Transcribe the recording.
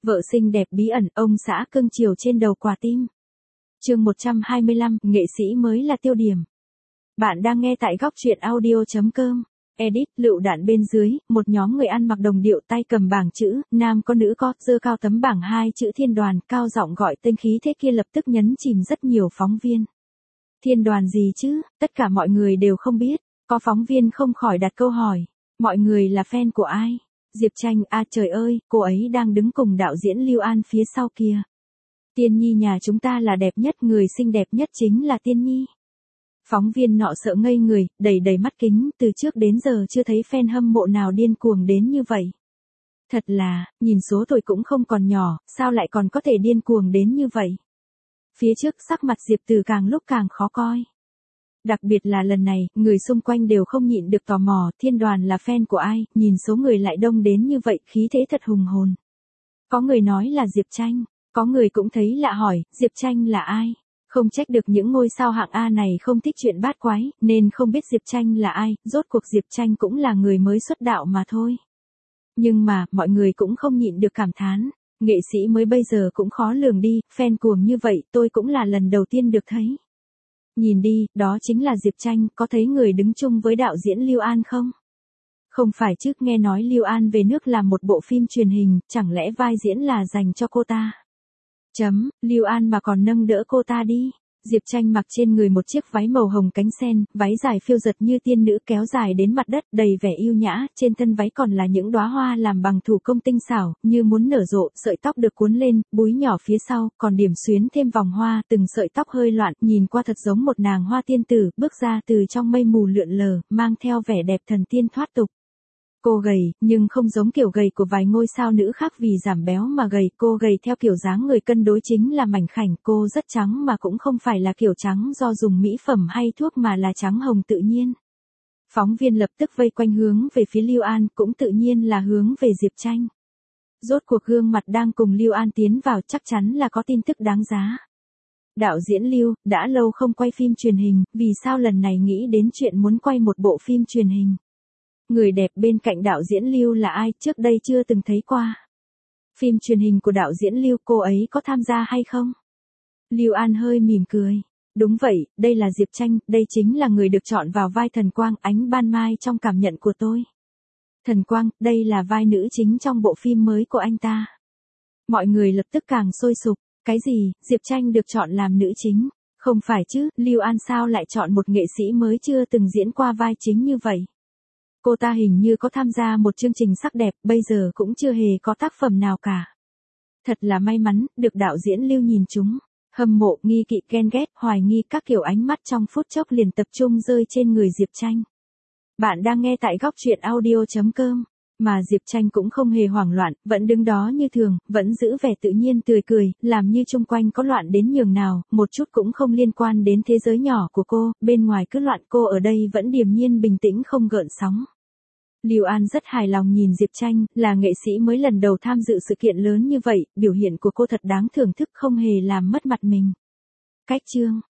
Vợ xinh đẹp bí ẩn, ông xã cưng chiều trên đầu quả tim. Chương 125, nghệ sĩ mới là tiêu điểm. Bạn đang nghe tại góc truyện audio.com. Edit, lựu đạn bên dưới, một nhóm người ăn mặc đồng điệu tay cầm bảng chữ, nam có nữ có, giơ cao tấm bảng hai chữ Thiên Đoàn, cao giọng gọi tên khí thế kia lập tức nhấn chìm rất nhiều phóng viên. Thiên Đoàn gì chứ, tất cả mọi người đều không biết, có phóng viên không khỏi đặt câu hỏi, mọi người là fan của ai? Diệp Tranh, à trời ơi, cô ấy đang đứng cùng đạo diễn Lưu An phía sau kia. Tiên Nhi nhà chúng ta là đẹp nhất, người xinh đẹp nhất chính là Tiên Nhi. Phóng viên nọ sợ ngây người, đầy đầy mắt kính, từ trước đến giờ chưa thấy fan hâm mộ nào điên cuồng đến như vậy. Thật là, nhìn số tuổi cũng không còn nhỏ, sao lại còn có thể điên cuồng đến như vậy? Phía trước sắc mặt Diệp Từ càng lúc càng khó coi. Đặc biệt là lần này, người xung quanh đều không nhịn được tò mò, Thiên Đoàn là fan của ai, nhìn số người lại đông đến như vậy, khí thế thật hùng hồn. Có người nói là Diệp Tranh, có người cũng thấy lạ hỏi, Diệp Tranh là ai? Không trách được những ngôi sao hạng A này không thích chuyện bát quái, nên không biết Diệp Tranh là ai, rốt cuộc Diệp Tranh cũng là người mới xuất đạo mà thôi. Nhưng mà, mọi người cũng không nhịn được cảm thán, nghệ sĩ mới bây giờ cũng khó lường đi, fan cuồng như vậy tôi cũng là lần đầu tiên được thấy. Nhìn đi, đó chính là Diệp Tranh, có thấy người đứng chung với đạo diễn Lưu An không? Không phải chứ, nghe nói Lưu An về nước làm một bộ phim truyền hình, chẳng lẽ vai diễn là dành cho cô ta? Lưu An mà còn nâng đỡ cô ta đi. Diệp Tranh mặc trên người một chiếc váy màu hồng cánh sen, váy dài phiêu giật như tiên nữ kéo dài đến mặt đất, đầy vẻ yêu nhã, trên thân váy còn là những đóa hoa làm bằng thủ công tinh xảo, như muốn nở rộ, sợi tóc được cuốn lên, búi nhỏ phía sau, còn điểm xuyến thêm vòng hoa, từng sợi tóc hơi loạn, nhìn qua thật giống một nàng hoa tiên tử, bước ra từ trong mây mù lượn lờ, mang theo vẻ đẹp thần tiên thoát tục. Cô gầy, nhưng không giống kiểu gầy của vài ngôi sao nữ khác vì giảm béo mà gầy, cô gầy theo kiểu dáng người cân đối chính là mảnh khảnh, cô rất trắng mà cũng không phải là kiểu trắng do dùng mỹ phẩm hay thuốc mà là trắng hồng tự nhiên. Phóng viên lập tức vây quanh hướng về phía Lưu An, cũng tự nhiên là hướng về Diệp Tranh. Rốt cuộc gương mặt đang cùng Lưu An tiến vào chắc chắn là có tin tức đáng giá. Đạo diễn Lưu, đã lâu không quay phim truyền hình, vì sao lần này nghĩ đến chuyện muốn quay một bộ phim truyền hình? Người đẹp bên cạnh đạo diễn Lưu là ai, trước đây chưa từng thấy qua. Phim truyền hình của đạo diễn Lưu, cô ấy có tham gia hay không? Lưu An hơi mỉm cười. Đúng vậy, đây là Diệp Tranh, đây chính là người được chọn vào vai Thần Quang, ánh ban mai trong cảm nhận của tôi. Thần Quang, đây là vai nữ chính trong bộ phim mới của anh ta. Mọi người lập tức càng sôi sục, cái gì, Diệp Tranh được chọn làm nữ chính? Không phải chứ, Lưu An sao lại chọn một nghệ sĩ mới chưa từng diễn qua vai chính như vậy? Cô ta hình như có tham gia một chương trình sắc đẹp, bây giờ cũng chưa hề có tác phẩm nào cả. Thật là may mắn, được đạo diễn Lưu nhìn chúng. Hâm mộ, nghi kỵ, ghen ghét, hoài nghi các kiểu ánh mắt trong phút chốc liền tập trung rơi trên người Diệp Tranh. Bạn đang nghe tại góc truyện audio.com. Mà Diệp Tranh cũng không hề hoảng loạn, vẫn đứng đó như thường, vẫn giữ vẻ tự nhiên tươi cười, làm như chung quanh có loạn đến nhường nào, một chút cũng không liên quan đến thế giới nhỏ của cô, bên ngoài cứ loạn, cô ở đây vẫn điềm nhiên bình tĩnh không gợn sóng. Lưu An rất hài lòng nhìn Diệp Tranh, là nghệ sĩ mới lần đầu tham dự sự kiện lớn như vậy, biểu hiện của cô thật đáng thưởng thức, không hề làm mất mặt mình. Cách chương